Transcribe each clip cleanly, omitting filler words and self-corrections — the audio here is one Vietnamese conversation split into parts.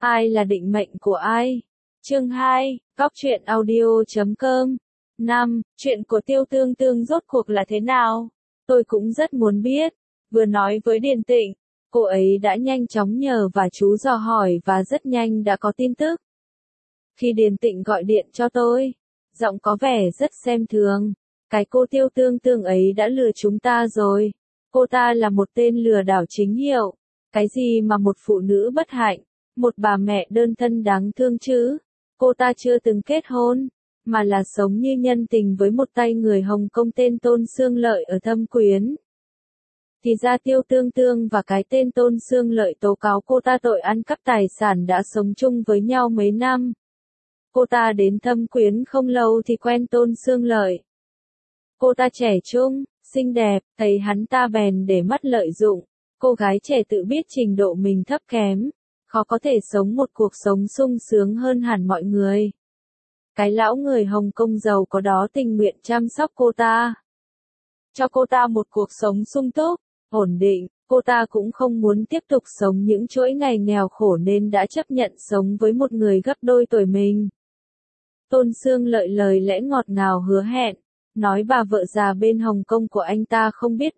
Ai là định mệnh của ai? Chương 2, Góc truyện audio.com. 5. Chuyện của Tiêu Tương Tương rốt cuộc là thế nào? Tôi cũng rất muốn biết. Vừa nói với Điền Tịnh, cô ấy đã nhanh chóng nhờ và chú dò hỏi và rất nhanh đã có tin tức. Khi Điền Tịnh gọi điện cho tôi, giọng có vẻ rất xem thường. Cái cô Tiêu Tương Tương ấy đã lừa chúng ta rồi. Cô ta là một tên lừa đảo chính hiệu. Cái gì mà một phụ nữ bất hạnh, một bà mẹ đơn thân đáng thương chứ. Cô ta chưa từng kết hôn, mà là sống như nhân tình với một tay người Hồng Kông tên Tôn Xương Lợi ở Thâm Quyến. Thì ra Tiêu Tương Tương và cái tên Tôn Xương Lợi tố cáo cô ta tội ăn cắp tài sản đã sống chung với nhau mấy năm. Cô ta đến Thâm Quyến không lâu thì quen Tôn Xương Lợi. Cô ta trẻ trung, xinh đẹp, thấy hắn ta bèn để mắt lợi dụng. Cô gái trẻ tự biết trình độ mình thấp kém, khó có thể sống một cuộc sống sung sướng hơn hẳn mọi người. Cái lão người Hồng Kông giàu có đó tình nguyện chăm sóc cô ta, cho cô ta một cuộc sống sung túc, ổn định. Cô ta cũng không muốn tiếp tục sống những chuỗi ngày nghèo khổ nên đã chấp nhận sống với một người gấp đôi tuổi mình. Tôn Xương Lợi lời lẽ ngọt ngào hứa hẹn, nói bà vợ già bên Hồng Kông của anh ta không biết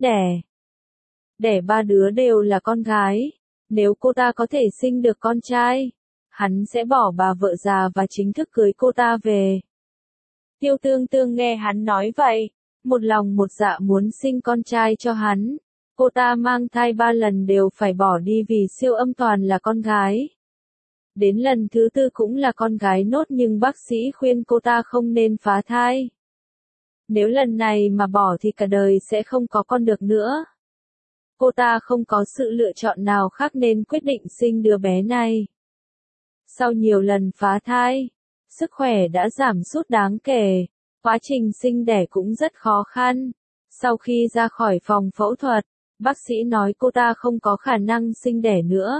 đẻ 3 đứa đều là con gái. Nếu cô ta có thể sinh được con trai, hắn sẽ bỏ bà vợ già và chính thức cưới cô ta về. Tiêu Tương Tương nghe hắn nói vậy, một lòng một dạ muốn sinh con trai cho hắn. Cô ta mang thai 3 lần đều phải bỏ đi vì siêu âm toàn là con gái. Đến lần thứ 4 cũng là con gái nốt nhưng bác sĩ khuyên cô ta không nên phá thai. Nếu lần này mà bỏ thì cả đời sẽ không có con được nữa. Cô ta không có sự lựa chọn nào khác nên quyết định sinh đứa bé này. Sau nhiều lần phá thai, sức khỏe đã giảm sút đáng kể, quá trình sinh đẻ cũng rất khó khăn. Sau khi ra khỏi phòng phẫu thuật, bác sĩ nói cô ta không có khả năng sinh đẻ nữa.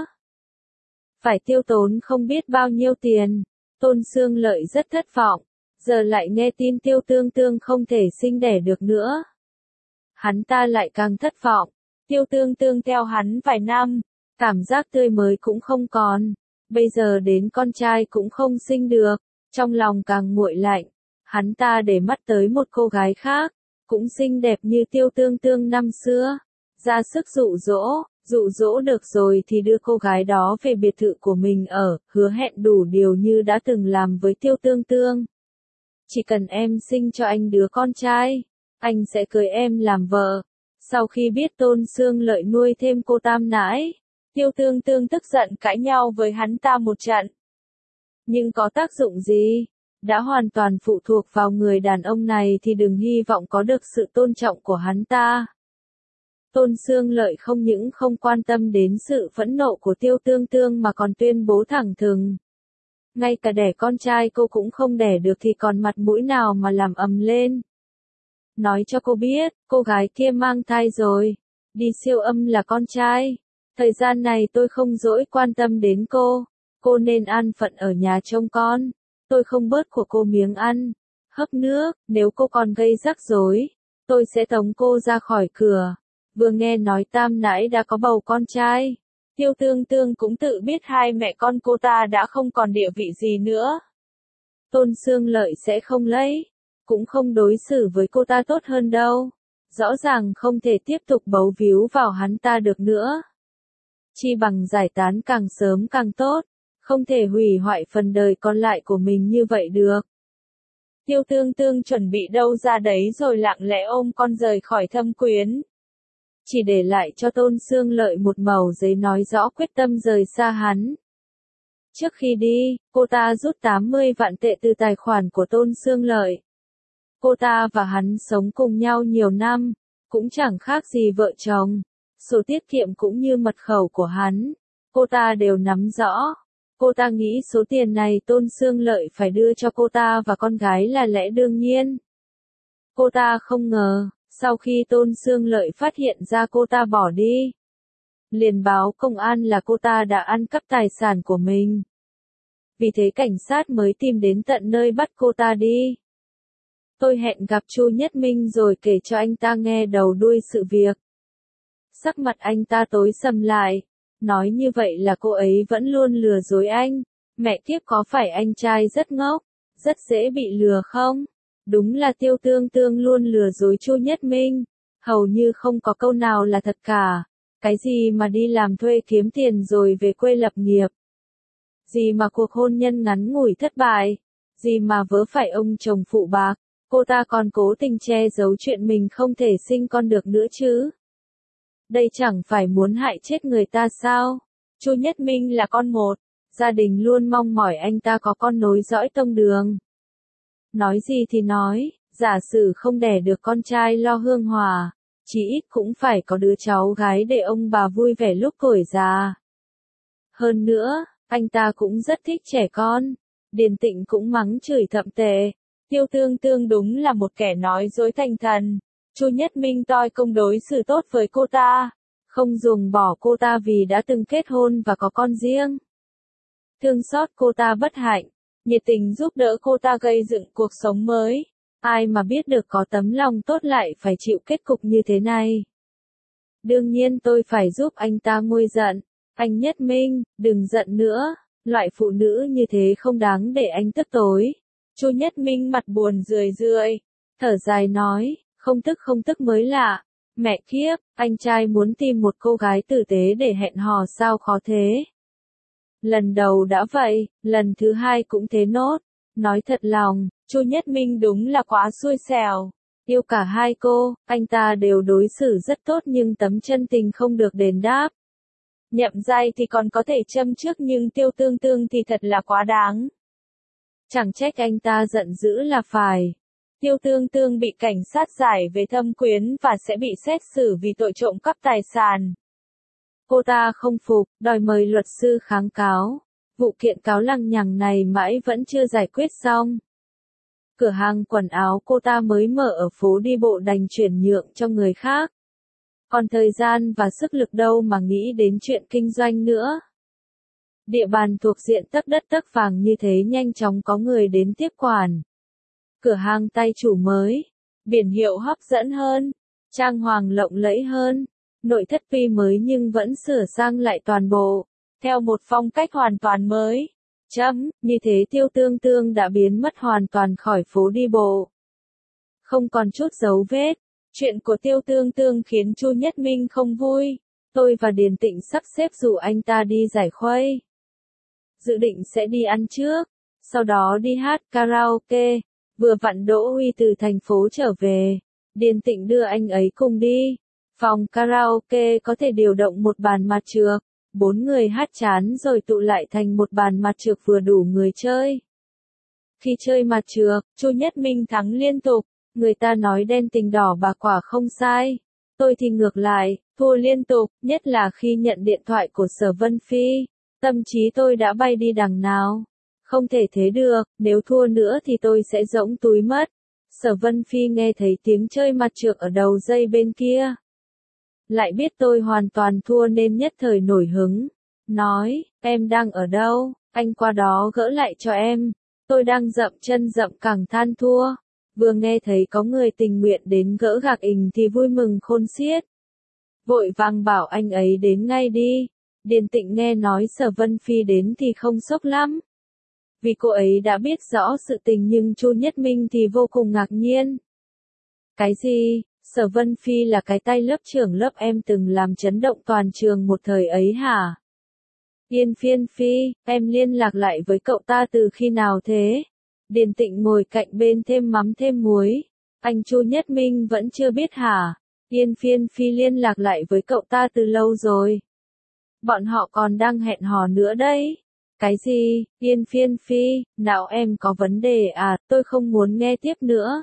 Phải tiêu tốn không biết bao nhiêu tiền. Tôn Xương Lợi rất thất vọng, giờ lại nghe tin Tiêu Tương Tương không thể sinh đẻ được nữa. Hắn ta lại càng thất vọng. Tiêu Tương Tương theo hắn vài năm, cảm giác tươi mới cũng không còn, bây giờ đến con trai cũng không sinh được, trong lòng càng nguội lạnh. Hắn ta để mắt tới một cô gái khác, cũng xinh đẹp như Tiêu Tương Tương năm xưa, ra sức dụ dỗ được rồi thì đưa cô gái đó về biệt thự của mình ở, hứa hẹn đủ điều như đã từng làm với Tiêu Tương Tương. Chỉ cần em sinh cho anh đứa con trai, anh sẽ cưới em làm vợ. Sau khi biết Tôn Xương Lợi nuôi thêm cô tam nãi, Tiêu Tương Tương tức giận cãi nhau với hắn ta một trận. Nhưng có tác dụng gì? Đã hoàn toàn phụ thuộc vào người đàn ông này thì đừng hy vọng có được sự tôn trọng của hắn ta. Tôn Xương Lợi không những không quan tâm đến sự phẫn nộ của Tiêu Tương Tương mà còn tuyên bố thẳng thừng. Ngay cả đẻ con trai cô cũng không đẻ được thì còn mặt mũi nào mà làm ầm lên. Nói cho cô biết, cô gái kia mang thai rồi, đi siêu âm là con trai. Thời gian này tôi không dỗi quan tâm đến cô nên an phận ở nhà trông con. Tôi không bớt của cô miếng ăn, hấp nước, nếu cô còn gây rắc rối, tôi sẽ tống cô ra khỏi cửa. Vừa nghe nói tam nãi đã có bầu con trai, Tiêu Tương Tương cũng tự biết hai mẹ con cô ta đã không còn địa vị gì nữa. Tôn Xương Lợi sẽ không lấy, cũng không đối xử với cô ta tốt hơn đâu. Rõ ràng không thể tiếp tục bấu víu vào hắn ta được nữa. Chi bằng giải tán càng sớm càng tốt, không thể hủy hoại phần đời còn lại của mình như vậy được. Tiêu Tương Tương chuẩn bị đâu ra đấy rồi lặng lẽ ôm con rời khỏi Thâm Quyến. Chỉ để lại cho Tôn Xương Lợi một mẩu giấy nói rõ quyết tâm rời xa hắn. Trước khi đi, cô ta rút 80 vạn tệ từ tài khoản của Tôn Xương Lợi. Cô ta và hắn sống cùng nhau nhiều năm, cũng chẳng khác gì vợ chồng. Sổ tiết kiệm cũng như mật khẩu của hắn, cô ta đều nắm rõ. Cô ta nghĩ số tiền này Tôn Xương Lợi phải đưa cho cô ta và con gái là lẽ đương nhiên. Cô ta không ngờ, sau khi Tôn Xương Lợi phát hiện ra cô ta bỏ đi, liền báo công an là cô ta đã ăn cắp tài sản của mình. Vì thế cảnh sát mới tìm đến tận nơi bắt cô ta đi. Tôi hẹn gặp Chu Nhất Minh rồi kể cho anh ta nghe đầu đuôi sự việc. Sắc mặt anh ta tối sầm lại, Nói như vậy là cô ấy vẫn luôn lừa dối anh. Mẹ kiếp, có phải anh trai rất ngốc, rất dễ bị lừa không? Đúng là Tiêu Tương Tương luôn lừa dối Chu Nhất Minh. Hầu như không có câu nào là thật cả. Cái gì mà đi làm thuê kiếm tiền rồi về quê lập nghiệp? Gì mà cuộc hôn nhân ngắn ngủi thất bại? Gì mà vớ phải ông chồng phụ bạc? Cô ta còn cố tình che giấu chuyện mình không thể sinh con được nữa chứ? Đây chẳng phải muốn hại chết người ta sao? Chu Nhất Minh là con một, gia đình luôn mong mỏi anh ta có con nối dõi tông đường. Nói gì thì nói, giả sử không đẻ được con trai lo hương hòa, chí ít cũng phải có đứa cháu gái để ông bà vui vẻ lúc tuổi già. Hơn nữa, anh ta cũng rất thích trẻ con. Điền Tịnh cũng mắng chửi thậm tệ. Tiêu Tương Tương đúng là một kẻ nói dối thành thần. Chu Nhất Minh toi công đối xử tốt với cô ta, không ruồng bỏ cô ta vì đã từng kết hôn và có con riêng. Thương xót cô ta bất hạnh, nhiệt tình giúp đỡ cô ta gây dựng cuộc sống mới. Ai mà biết được có tấm lòng tốt lại phải chịu kết cục như thế này. Đương nhiên tôi phải giúp anh ta nguôi giận. Anh Nhất Minh, đừng giận nữa, loại phụ nữ như thế không đáng để anh tức tối. Chu Nhất Minh mặt buồn rười rượi, thở dài nói, không tức mới lạ. Mẹ kiếp, anh trai muốn tìm một cô gái tử tế để hẹn hò sao khó thế. Lần đầu đã vậy, lần thứ hai cũng thế nốt. Nói thật lòng, Chu Nhất Minh đúng là quá xui xẻo. Yêu cả hai cô, anh ta đều đối xử rất tốt nhưng tấm chân tình không được đền đáp. Nhậm Giai thì còn có thể châm trước nhưng Tiêu Tương Tương thì thật là quá đáng. Chẳng trách anh ta giận dữ là phải. Tiêu Tương Tương bị cảnh sát giải về thâm quyến và sẽ bị xét xử vì tội trộm cắp tài sản. Cô ta không phục, đòi mời luật sư kháng cáo. Vụ kiện cáo lằng nhằng này mãi vẫn chưa giải quyết xong. Cửa hàng quần áo cô ta mới mở ở phố đi bộ đành chuyển nhượng cho người khác. Còn thời gian và sức lực đâu mà nghĩ đến chuyện kinh doanh nữa. Địa bàn thuộc diện tấc đất tấc vàng như thế nhanh chóng có người đến tiếp quản. Cửa hàng tay chủ mới, biển hiệu hấp dẫn hơn, trang hoàng lộng lẫy hơn, nội thất tuy mới nhưng vẫn sửa sang lại toàn bộ, theo một phong cách hoàn toàn mới. Như thế Tiêu Tương Tương đã biến mất hoàn toàn khỏi phố đi bộ. Không còn chút dấu vết. Chuyện của Tiêu Tương Tương khiến Chu Nhất Minh không vui. Tôi và Điền Tịnh sắp xếp rủ anh ta đi giải khuây. Dự định sẽ đi ăn trước, sau đó đi hát karaoke. Vừa vặn Đỗ Huy từ thành phố trở về, Điền Tịnh đưa anh ấy cùng đi. Phòng karaoke có thể điều động một bàn mặt trược, 4 người hát chán rồi tụ lại thành một bàn mặt trược vừa đủ người chơi. Khi chơi mặt trược, Chu Nhất Minh thắng liên tục. Người ta nói đen tình đỏ bạc quả không sai. Tôi thì ngược lại, thua liên tục, nhất là khi nhận điện thoại của Sở Vân Phi. Tâm trí tôi đã bay đi đằng nào. Không thể thế được, nếu thua nữa thì tôi sẽ rỗng túi mất. Sở Vân Phi nghe thấy tiếng chơi mặt trược ở đầu dây bên kia. Lại biết tôi hoàn toàn thua nên nhất thời nổi hứng. Nói, em đang ở đâu, anh qua đó gỡ lại cho em. Tôi đang dậm chân dậm cẳng than thua. Vừa nghe thấy có người tình nguyện đến gỡ gạc ình thì vui mừng khôn xiết. Vội vàng bảo anh ấy đến ngay đi. Điền Tịnh nghe nói Sở Vân Phi đến thì không sốc lắm. Vì cô ấy đã biết rõ sự tình nhưng Chu Nhất Minh thì vô cùng ngạc nhiên. Cái gì? Sở Vân Phi là cái tay lớp trưởng lớp em từng làm chấn động toàn trường một thời ấy hả? Yên Phiên Phi, em liên lạc lại với cậu ta từ khi nào thế? Điền Tịnh ngồi cạnh bên thêm mắm thêm muối. Anh Chu Nhất Minh vẫn chưa biết hả? Yên Phiên Phi liên lạc lại với cậu ta từ lâu rồi. Bọn họ còn đang hẹn hò nữa đấy. Cái gì? Yên Phiên Phi, não em có vấn đề à? Tôi không muốn nghe tiếp nữa.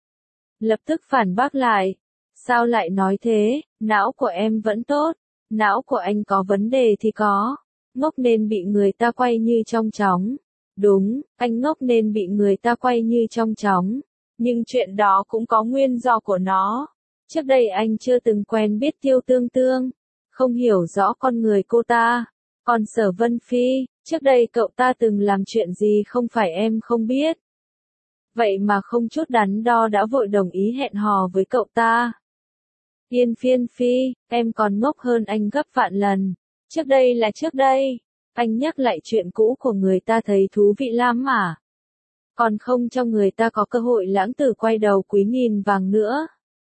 Lập tức phản bác lại. Sao lại nói thế? Não của em vẫn tốt. Não của anh có vấn đề thì có. Ngốc nên bị người ta quay như trong chóng. Đúng, anh ngốc nên bị người ta quay như trong chóng. Nhưng chuyện đó cũng có nguyên do của nó. Trước đây anh chưa từng quen biết Tiêu Tương Tương. Không hiểu rõ con người cô ta. Còn Sở Vân Phi, trước đây cậu ta từng làm chuyện gì không phải em không biết. Vậy mà không chút đắn đo đã vội đồng ý hẹn hò với cậu ta. Yên Phiên Phi, em còn ngốc hơn anh gấp vạn lần. Trước đây là trước đây. Anh nhắc lại chuyện cũ của người ta thấy thú vị lắm mà. Còn không cho người ta có cơ hội lãng tử quay đầu quý nghìn vàng nữa.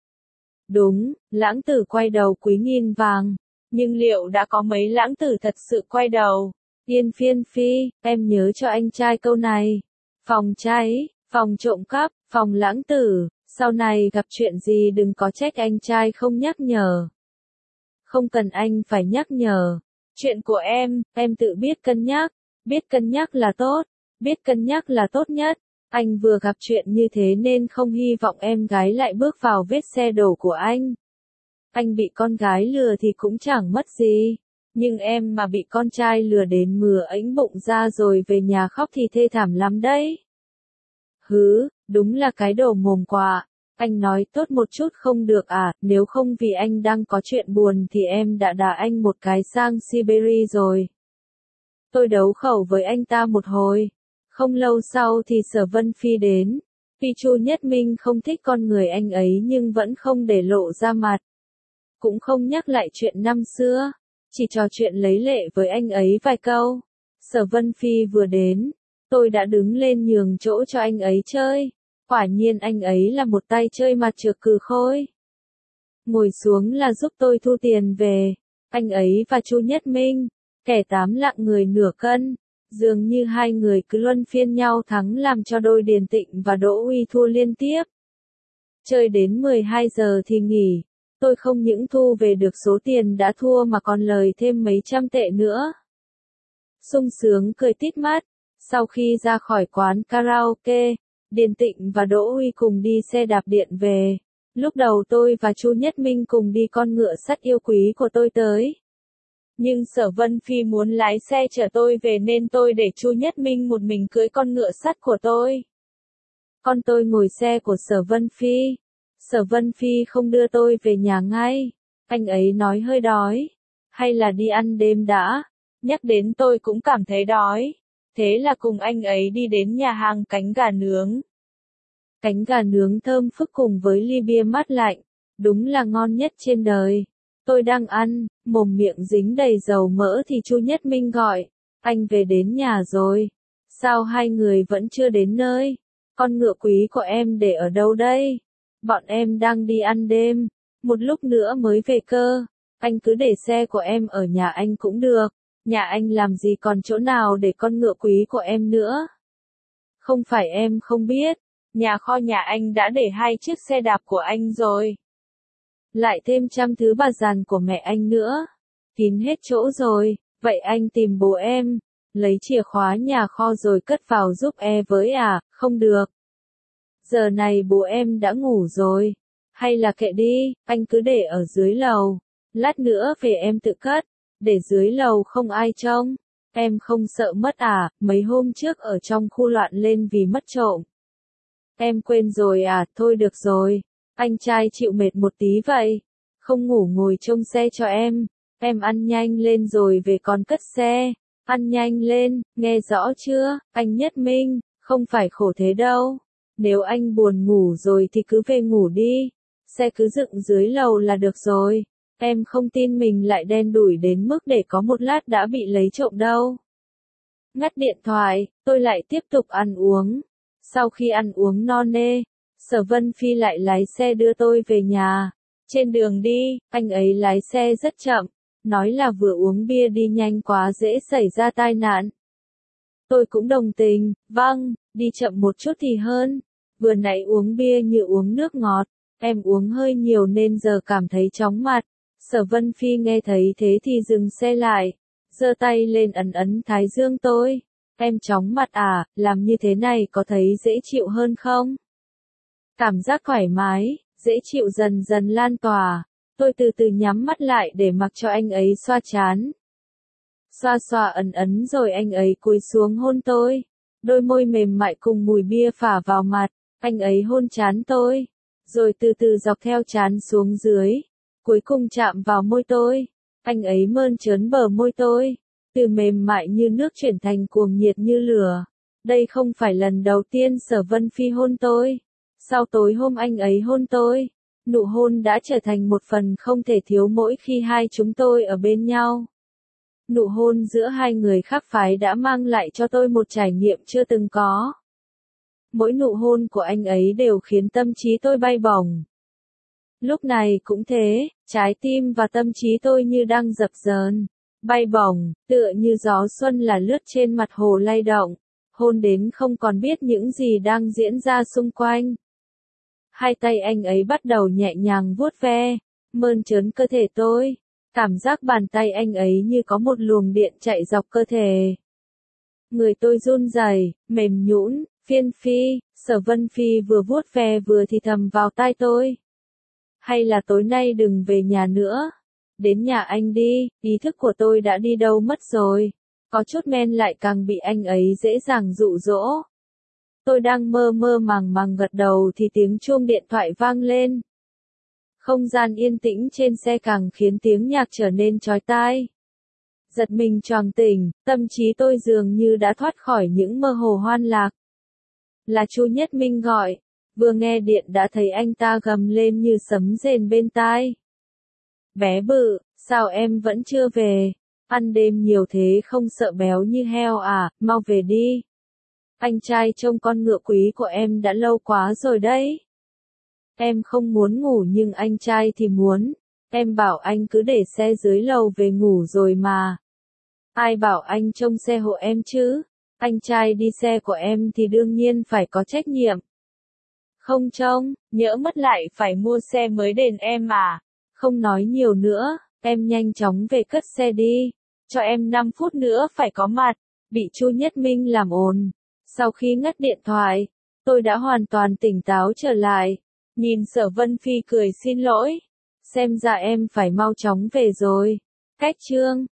Đúng, lãng tử quay đầu quý nghìn vàng. Nhưng liệu đã có mấy lãng tử thật sự quay đầu? Yên Phiên Phi, em nhớ cho anh trai câu này. Phòng cháy, phòng trộm cắp, phòng lãng tử, sau này gặp chuyện gì đừng có trách anh trai không nhắc nhở. Không cần anh phải nhắc nhở. Chuyện của em tự biết cân nhắc là tốt, biết cân nhắc là tốt nhất. Anh vừa gặp chuyện như thế nên không hy vọng em gái lại bước vào vết xe đổ của anh. Anh bị con gái lừa thì cũng chẳng mất gì. Nhưng em mà bị con trai lừa đến mừa ếnh bụng ra rồi về nhà khóc thì thê thảm lắm đấy. Hứ, đúng là cái đồ mồm quạ. Anh nói tốt một chút không được à, nếu không vì anh đang có chuyện buồn thì em đã đá anh một cái sang Siberia rồi. Tôi đấu khẩu với anh ta một hồi. Không lâu sau thì Sở Vân Phi đến. Tuy Chu Nhất Minh không thích con người anh ấy nhưng vẫn không để lộ ra mặt. Cũng không nhắc lại chuyện năm xưa. Chỉ trò chuyện lấy lệ với anh ấy vài câu. Sở Vân Phi vừa đến. Tôi đã đứng lên nhường chỗ cho anh ấy chơi. Quả nhiên anh ấy là một tay chơi mặt trược cừ khôi. Ngồi xuống là giúp tôi thu tiền về. Anh ấy và Chu Nhất Minh, kẻ 8 lạng người nửa cân. Dường như hai người cứ luân phiên nhau thắng làm cho đôi Điền Tịnh và Đỗ Uy thua liên tiếp. Chơi đến 12 giờ thì nghỉ. Tôi không những thu về được số tiền đã thua mà còn lời thêm mấy trăm tệ nữa. Sung sướng cười tít mắt. Sau khi ra khỏi quán karaoke, Điền Tịnh và Đỗ Uy cùng đi xe đạp điện về. Lúc đầu tôi và Chu Nhất Minh cùng đi con ngựa sắt yêu quý của tôi tới. Nhưng Sở Vân Phi muốn lái xe chở tôi về nên tôi để Chu Nhất Minh một mình cưỡi con ngựa sắt của tôi. Con tôi ngồi xe của Sở Vân Phi. Sở Vân Phi không đưa tôi về nhà ngay. Anh ấy nói hơi đói. Hay là đi ăn đêm đã. Nhắc đến tôi cũng cảm thấy đói. Thế là cùng anh ấy đi đến nhà hàng cánh gà nướng. Cánh gà nướng thơm phức cùng với ly bia mát lạnh. Đúng là ngon nhất trên đời. Tôi đang ăn, mồm miệng dính đầy dầu mỡ thì Chu Nhất Minh gọi. Anh về đến nhà rồi. Sao hai người vẫn chưa đến nơi? Con ngựa quý của em để ở đâu đây? Bọn em đang đi ăn đêm. Một lúc nữa mới về cơ. Anh cứ để xe của em ở nhà anh cũng được. Nhà anh làm gì còn chỗ nào để con ngựa quý của em nữa? Không phải em không biết. Nhà kho nhà anh đã để 2 chiếc xe đạp của anh rồi. Lại thêm trăm thứ bà giàn của mẹ anh nữa. Kín hết chỗ rồi, vậy anh tìm bố em. Lấy chìa khóa nhà kho rồi cất vào giúp với à, không được. Giờ này bố em đã ngủ rồi. Hay là kệ đi, anh cứ để ở dưới lầu. Lát nữa về em tự cất. Để dưới lầu không ai trông. Em không sợ mất à, mấy hôm trước ở trong khu loạn lên vì mất trộm. Em quên rồi à, thôi được rồi. Anh trai chịu mệt một tí vậy. Không ngủ ngồi trông xe cho em. Em ăn nhanh lên rồi về còn cất xe. Ăn nhanh lên, nghe rõ chưa, anh Nhất Minh, không phải khổ thế đâu. Nếu anh buồn ngủ rồi thì cứ về ngủ đi. Xe cứ dựng dưới lầu là được rồi. Em không tin mình lại đen đủi đến mức để có một lát đã bị lấy trộm đâu. Ngắt điện thoại, tôi lại tiếp tục ăn uống. Sau khi ăn uống no nê, Sở Vân Phi lại lái xe đưa tôi về nhà. Trên đường đi, anh ấy lái xe rất chậm, nói là vừa uống bia đi nhanh quá dễ xảy ra tai nạn. Tôi cũng đồng tình, vâng, đi chậm một chút thì hơn. Vừa nãy uống bia như uống nước ngọt, em uống hơi nhiều nên giờ cảm thấy chóng mặt. Sở Vân Phi nghe thấy thế thì dừng xe lại, giơ tay lên ấn ấn thái dương tôi. Em chóng mặt à, làm như thế này có thấy dễ chịu hơn không? Cảm giác thoải mái, dễ chịu dần dần lan tỏa. Tôi từ từ nhắm mắt lại để mặc cho anh ấy xoa trán. Xoa xoa ấn ấn rồi anh ấy cúi xuống hôn tôi. Đôi môi mềm mại cùng mùi bia phả vào mặt, anh ấy hôn trán tôi. Rồi từ từ dọc theo trán xuống dưới. Cuối cùng chạm vào môi tôi. Anh ấy mơn trớn bờ môi tôi. Từ mềm mại như nước chuyển thành cuồng nhiệt như lửa. Đây không phải lần đầu tiên Sở Vân Phi hôn tôi. Sau tối hôm anh ấy hôn tôi, nụ hôn đã trở thành một phần không thể thiếu mỗi khi hai chúng tôi ở bên nhau. Nụ hôn giữa hai người khác phái đã mang lại cho tôi một trải nghiệm chưa từng có. Mỗi nụ hôn của anh ấy đều khiến tâm trí tôi bay bổng. Lúc này cũng thế, trái tim và tâm trí tôi như đang dập dờn, bay bổng, tựa như gió xuân là lướt trên mặt hồ lay động, hôn đến không còn biết những gì đang diễn ra xung quanh. Hai tay anh ấy bắt đầu nhẹ nhàng vuốt ve, mơn trớn cơ thể tôi. Cảm giác bàn tay anh ấy như có một luồng điện chạy dọc cơ thể. Người tôi run rẩy, mềm nhũn, phiên phi, Sở Vân Phi vừa vuốt ve vừa thì thầm vào tai tôi. Hay là tối nay đừng về nhà nữa. Đến nhà anh đi, ý thức của tôi đã đi đâu mất rồi. Có chút men lại càng bị anh ấy dễ dàng dụ dỗ. Tôi đang mơ mơ màng màng gật đầu thì tiếng chuông điện thoại vang lên. Không gian yên tĩnh trên xe càng khiến tiếng nhạc trở nên chói tai. Giật mình choàng tỉnh, tâm trí tôi dường như đã thoát khỏi những mơ hồ hoan lạc. Là Chu Nhất Minh gọi, vừa nghe điện đã thấy anh ta gầm lên như sấm rền bên tai. Bé bự, sao em vẫn chưa về? Ăn đêm nhiều thế không sợ béo như heo à, mau về đi. Anh trai trông con ngựa quý của em đã lâu quá rồi đấy. Em không muốn ngủ nhưng anh trai thì muốn. Em bảo anh cứ để xe dưới lầu về ngủ rồi mà. Ai bảo anh trông xe hộ em chứ? Anh trai đi xe của em thì đương nhiên phải có trách nhiệm. Không trông, nhỡ mất lại phải mua xe mới đền em mà. Không nói nhiều nữa, em nhanh chóng về cất xe đi. Cho em 5 phút nữa phải có mặt. Bị Chu Nhất Minh làm ồn. Sau khi ngắt điện thoại, tôi đã hoàn toàn tỉnh táo trở lại. Nhìn Sở Vân Phi cười xin lỗi. Xem ra em phải mau chóng về rồi. Cách chương